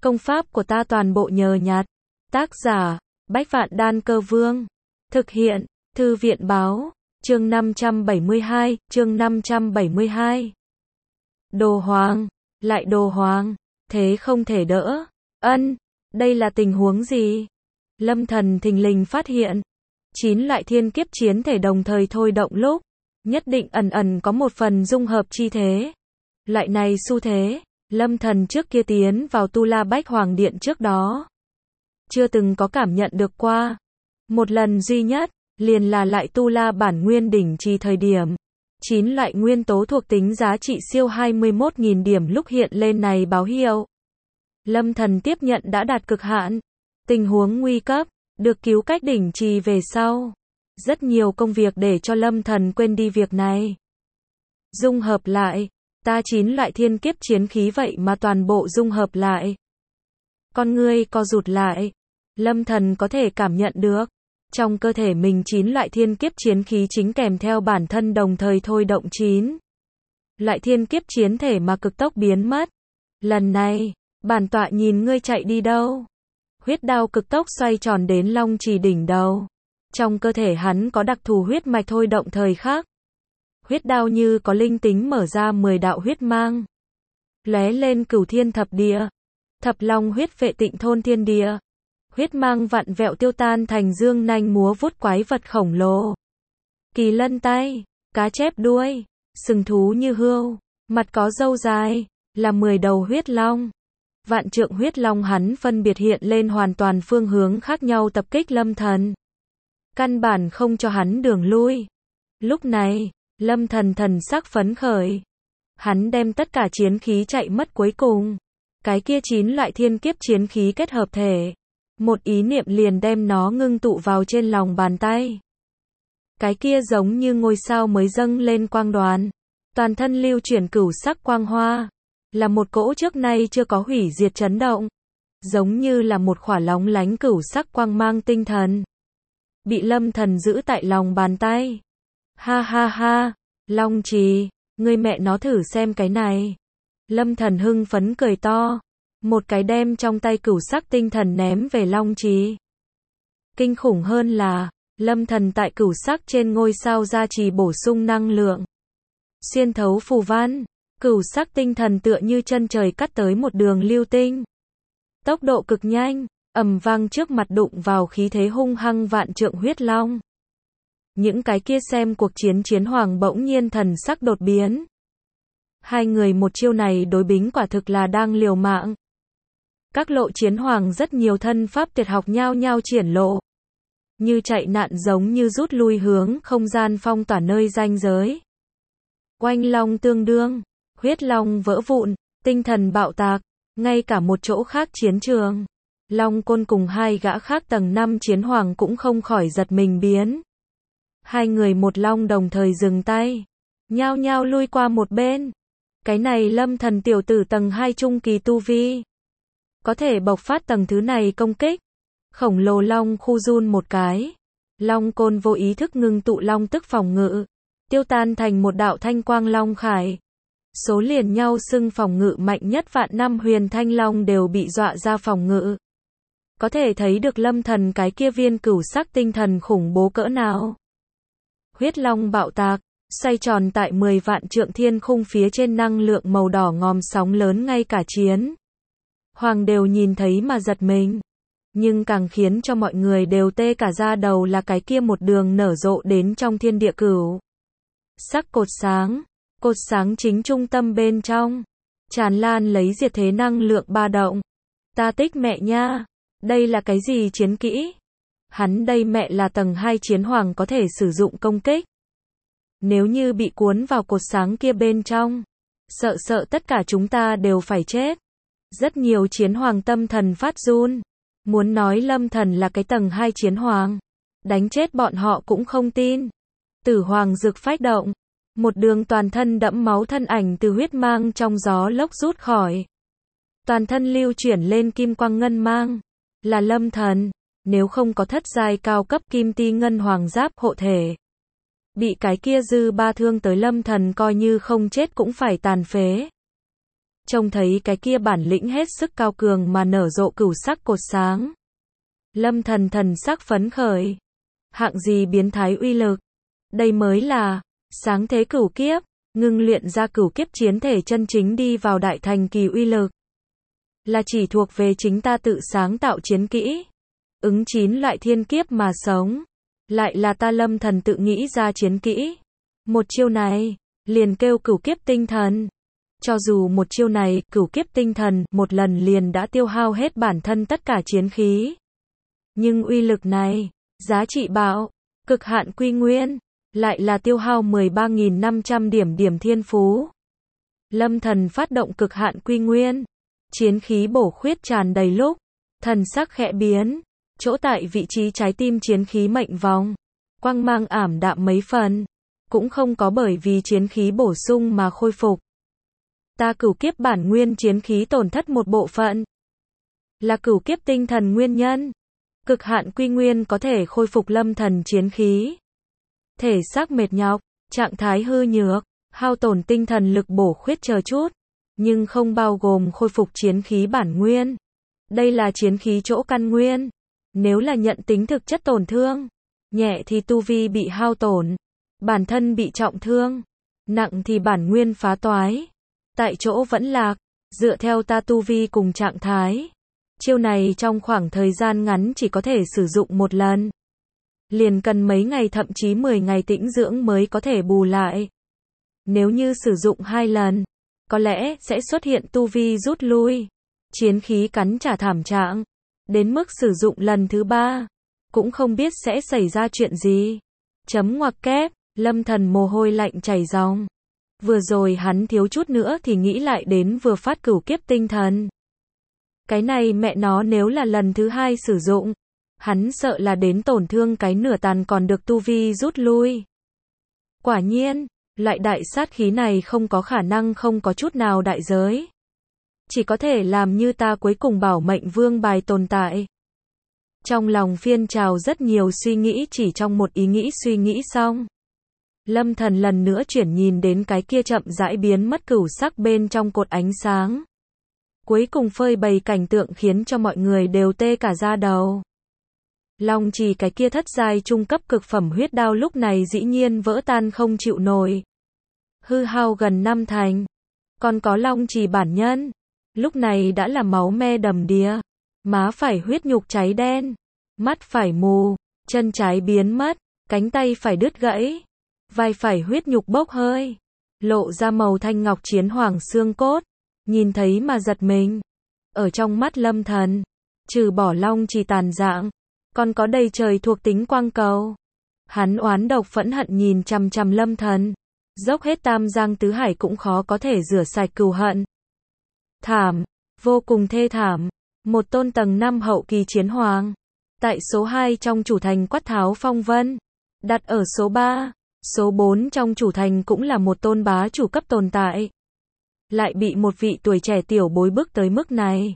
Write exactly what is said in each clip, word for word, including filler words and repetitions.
Công pháp của ta toàn bộ nhờ nhặt. Tác giả, Bách Vạn Đan Cơ Vương. Thực hiện, Thư viện Báo. Chương năm trăm bảy mươi hai, chương năm trăm bảy mươi hai. Đồ hoàng, lại đồ hoàng, thế không thể đỡ. Ân, đây là tình huống gì? Lâm Thần thình lình phát hiện, chín loại thiên kiếp chiến thể đồng thời thôi động lúc, nhất định ẩn ẩn có một phần dung hợp chi thế. Loại này xu thế, Lâm Thần trước kia tiến vào Tu La Bách Hoàng Điện trước đó, chưa từng có cảm nhận được qua. Một lần duy nhất, liền là lại Tu La bản nguyên đỉnh trì thời điểm. chín loại nguyên tố thuộc tính giá trị siêu hai mươi mốt nghìn điểm lúc hiện lên này báo hiệu. Lâm Thần tiếp nhận đã đạt cực hạn. Tình huống nguy cấp, được cứu cách đỉnh trì về sau. Rất nhiều công việc để cho Lâm Thần quên đi việc này. Dung hợp lại, ta chín loại thiên kiếp chiến khí vậy mà toàn bộ dung hợp lại. Con ngươi co rụt lại. Lâm Thần có thể cảm nhận được, trong cơ thể mình chín loại thiên kiếp chiến khí chính kèm theo bản thân đồng thời thôi động chín loại thiên kiếp chiến thể mà cực tốc biến mất. Lần này, bản tọa nhìn ngươi chạy đi đâu. Huyết đao cực tốc xoay tròn đến Long Trì đỉnh đầu. Trong cơ thể hắn có đặc thù huyết mạch thôi động thời khắc. Huyết đao như có linh tính mở ra mười đạo huyết mang. Lóe lên cửu thiên thập địa. Thập long huyết vệ tịnh thôn thiên địa. Huyết mang vặn vẹo tiêu tan thành dương nanh múa vuốt quái vật khổng lồ. Kỳ lân tay, cá chép đuôi, sừng thú như hươu, mặt có râu dài, là mười đầu huyết long. Vạn trượng huyết long hắn phân biệt hiện lên hoàn toàn phương hướng khác nhau tập kích Lâm Thần. Căn bản không cho hắn đường lui. Lúc này, Lâm Thần thần sắc phấn khởi. Hắn đem tất cả chiến khí chạy mất cuối cùng. Cái kia chín loại thiên kiếp chiến khí kết hợp thể. Một ý niệm liền đem nó ngưng tụ vào trên lòng bàn tay. Cái kia giống như ngôi sao mới dâng lên quang đoàn. Toàn thân lưu chuyển cửu sắc quang hoa. Là một cỗ trước nay chưa có hủy diệt chấn động. Giống như là một khỏa lóng lánh cửu sắc quang mang tinh thần. Bị Lâm Thần giữ tại lòng bàn tay. Ha ha ha, Long Trì, ngươi mẹ nó thử xem cái này. Lâm Thần hưng phấn cười to. Một cái đem trong tay cửu sắc tinh thần ném về Long Trì. Kinh khủng hơn là, Lâm Thần tại cửu sắc trên ngôi sao gia trì bổ sung năng lượng. Xuyên thấu phù văn, cửu sắc tinh thần tựa như chân trời cắt tới một đường lưu tinh. Tốc độ cực nhanh, ầm vang trước mặt đụng vào khí thế hung hăng vạn trượng huyết long. Những cái kia xem cuộc chiến chiến hoàng bỗng nhiên thần sắc đột biến. Hai người một chiêu này đối bính quả thực là đang liều mạng. Các lộ chiến hoàng rất nhiều thân pháp tuyệt học nhao nhao triển lộ. Như chạy nạn giống như rút lui hướng không gian phong tỏa nơi ranh giới. Oanh long tương đương, huyết long vỡ vụn, tinh thần bạo tạc, ngay cả một chỗ khác chiến trường. Long Côn cùng hai gã khác tầng năm chiến hoàng cũng không khỏi giật mình biến. Hai người một long đồng thời dừng tay, nhao nhao lui qua một bên. Cái này Lâm Thần tiểu tử tầng hai trung kỳ tu vi. Có thể bộc phát tầng thứ này công kích. Khổng lồ long khu run một cái. Long Côn vô ý thức ngưng tụ long tức phòng ngự. Tiêu tan thành một đạo thanh quang long khải. Số liền nhau xưng phòng ngự mạnh nhất vạn năm huyền thanh long đều bị dọa ra phòng ngự. Có thể thấy được Lâm Thần cái kia viên cửu sắc tinh thần khủng bố cỡ nào. Huyết long bạo tạc, xoay tròn tại mười vạn trượng thiên khung phía trên năng lượng màu đỏ ngòm sóng lớn ngay cả chiến hoàng đều nhìn thấy mà giật mình. Nhưng càng khiến cho mọi người đều tê cả da đầu là cái kia một đường nở rộ đến trong thiên địa cửu sắc cột sáng. Cột sáng chính trung tâm bên trong, tràn lan lấy diệt thế năng lượng ba động. Ta tích mẹ nha, đây là cái gì chiến kỹ? Hắn đây mẹ là tầng hai chiến hoàng có thể sử dụng công kích. Nếu như bị cuốn vào cột sáng kia bên trong, sợ sợ tất cả chúng ta đều phải chết. Rất nhiều chiến hoàng tâm thần phát run. Muốn nói Lâm Thần là cái tầng hai chiến hoàng, đánh chết bọn họ cũng không tin. Tử hoàng rực phách động. Một đường toàn thân đẫm máu thân ảnh từ huyết mang trong gió lốc rút khỏi. Toàn thân lưu chuyển lên kim quang ngân mang. Là Lâm Thần, nếu không có thất giai cao cấp kim ti ngân hoàng giáp hộ thể. Bị cái kia dư ba thương tới Lâm Thần coi như không chết cũng phải tàn phế. trông thấy cái kia bản lĩnh hết sức cao cường mà nở rộ cửu sắc cột sáng. Lâm Thần thần sắc phấn khởi. Hạng gì biến thái uy lực? Đây mới là sáng thế cửu kiếp, ngưng luyện ra cửu kiếp chiến thể chân chính đi vào đại thành kỳ uy lực. Là chỉ thuộc về chính ta tự sáng tạo chiến kỹ. Ứng chín loại thiên kiếp mà sống. Lại là ta Lâm Thần tự nghĩ ra chiến kỹ. Một chiêu này, liền kêu cửu kiếp tinh thần. Cho dù một chiêu này, cửu kiếp tinh thần, một lần liền đã tiêu hao hết bản thân tất cả chiến khí. Nhưng uy lực này, giá trị bạo, cực hạn quy nguyên, lại là tiêu hao mười ba nghìn năm trăm điểm điểm thiên phú. Lâm Thần phát động cực hạn quy nguyên, chiến khí bổ khuyết tràn đầy lúc, thần sắc khẽ biến, chỗ tại vị trí trái tim chiến khí mệnh vòng, quang mang ảm đạm mấy phần, cũng không có bởi vì chiến khí bổ sung mà khôi phục. Ta cửu kiếp bản nguyên chiến khí tổn thất một bộ phận, là cửu kiếp tinh thần nguyên nhân. Cực hạn quy nguyên có thể khôi phục Lâm Thần chiến khí. Thể xác mệt nhọc, trạng thái hư nhược, hao tổn tinh thần lực bổ khuyết chờ chút, nhưng không bao gồm khôi phục chiến khí bản nguyên. Đây là chiến khí chỗ căn nguyên. Nếu là nhận tính thực chất tổn thương, nhẹ thì tu vi bị hao tổn, bản thân bị trọng thương, nặng thì bản nguyên phá toái, tại chỗ vẫn lạc. Dựa theo ta tu vi cùng trạng thái, chiêu này trong khoảng thời gian ngắn chỉ có thể sử dụng một lần. Liền cần mấy ngày thậm chí mười ngày tĩnh dưỡng mới có thể bù lại. Nếu như sử dụng hai lần, có lẽ sẽ xuất hiện tu vi rút lui, chiến khí cắn trả thảm trạng. Đến mức sử dụng lần thứ ba, cũng không biết sẽ xảy ra chuyện gì. Chấm ngoặc kép, Lâm Thần mồ hôi lạnh chảy ròng. Vừa rồi hắn thiếu chút nữa thì nghĩ lại đến vừa phát cửu kiếp tinh thần. Cái này mẹ nó nếu là lần thứ hai sử dụng, hắn sợ là đến tổn thương cái nửa tàn còn được tu vi rút lui. Quả nhiên, loại đại sát khí này không có khả năng không có chút nào đại giới. Chỉ có thể làm như ta cuối cùng bảo mệnh vương bài tồn tại. Trong lòng phiên trào rất nhiều suy nghĩ chỉ trong một ý nghĩ suy nghĩ xong. Lâm Thần lần nữa chuyển nhìn đến cái kia chậm rãi biến mất cửu sắc bên trong cột ánh sáng. Cuối cùng phơi bày cảnh tượng khiến cho mọi người đều tê cả da đầu. Long Trì cái kia thất giai trung cấp cực phẩm huyết đao lúc này dĩ nhiên vỡ tan không chịu nổi. Hư hao gần năm thành. Còn có Long Trì bản nhân, lúc này đã là máu me đầm đìa, má phải huyết nhục cháy đen, mắt phải mù, chân trái biến mất, cánh tay phải đứt gãy, vai phải huyết nhục bốc hơi, lộ ra màu thanh ngọc chiến hoàng xương cốt, nhìn thấy mà giật mình. Ở trong mắt Lâm Thần, trừ bỏ Long Trì tàn dạng, còn có đầy trời thuộc tính quang cầu. Hắn oán độc phẫn hận nhìn chằm chằm Lâm Thần, dốc hết tam giang tứ hải cũng khó có thể rửa sạch cừu hận. Thảm, vô cùng thê thảm, một tôn tầng năm hậu kỳ chiến hoàng, tại số hai trong chủ thành Quát Tháo Phong Vân, đặt ở số ba, số bốn trong chủ thành cũng là một tôn bá chủ cấp tồn tại. Lại bị một vị tuổi trẻ tiểu bối bức tới mức này.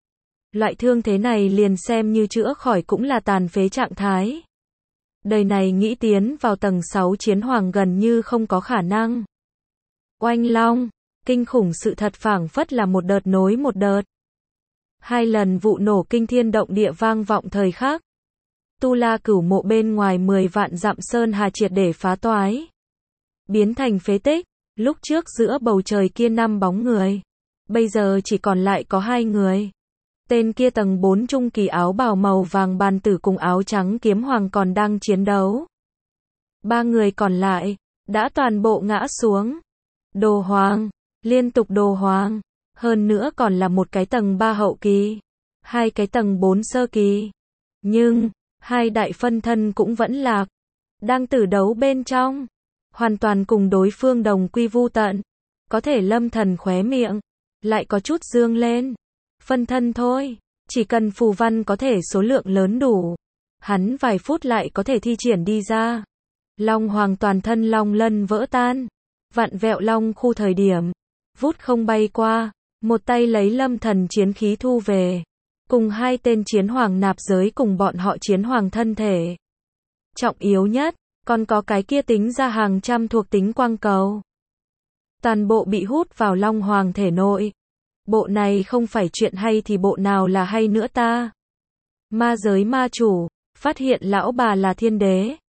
Loại thương thế này liền xem như chữa khỏi cũng là tàn phế trạng thái. Đời này nghĩ tiến vào tầng sáu chiến hoàng gần như không có khả năng. Oanh long, kinh khủng sự thật phảng phất là một đợt nối một đợt. Hai lần vụ nổ kinh thiên động địa vang vọng thời khắc. Tu La Cửu Mộ bên ngoài mười vạn dặm sơn hà triệt để phá toái. Biến thành phế tích, lúc trước giữa bầu trời kia năm bóng người. Bây giờ chỉ còn lại có hai người. Tên kia tầng bốn trung kỳ áo bào màu vàng bàn tử cùng áo trắng kiếm hoàng còn đang chiến đấu. Ba người còn lại, đã toàn bộ ngã xuống. Đồ hoàng, liên tục đồ hoàng. Hơn nữa còn là một cái tầng ba hậu kỳ. Hai cái tầng bốn sơ kỳ. Nhưng, hai đại phân thân cũng vẫn lạc. Đang tử đấu bên trong. Hoàn toàn cùng đối phương đồng quy vu tận. Có thể Lâm Thần khóe miệng. Lại có chút dương lên. Phân thân thôi, chỉ cần phù văn có thể số lượng lớn đủ, hắn vài phút lại có thể thi triển đi ra. Long hoàng toàn thân long lân vỡ tan, vặn vẹo long khu thời điểm, vút không bay qua, một tay lấy Lâm Thần chiến khí thu về, cùng hai tên chiến hoàng nạp giới cùng bọn họ chiến hoàng thân thể. Trọng yếu nhất, còn có cái kia tính ra hàng trăm thuộc tính quang cầu. Toàn bộ bị hút vào long hoàng thể nội. Bộ này không phải chuyện hay thì bộ nào là hay nữa ta? Ma giới ma chủ, phát hiện lão bà là thiên đế.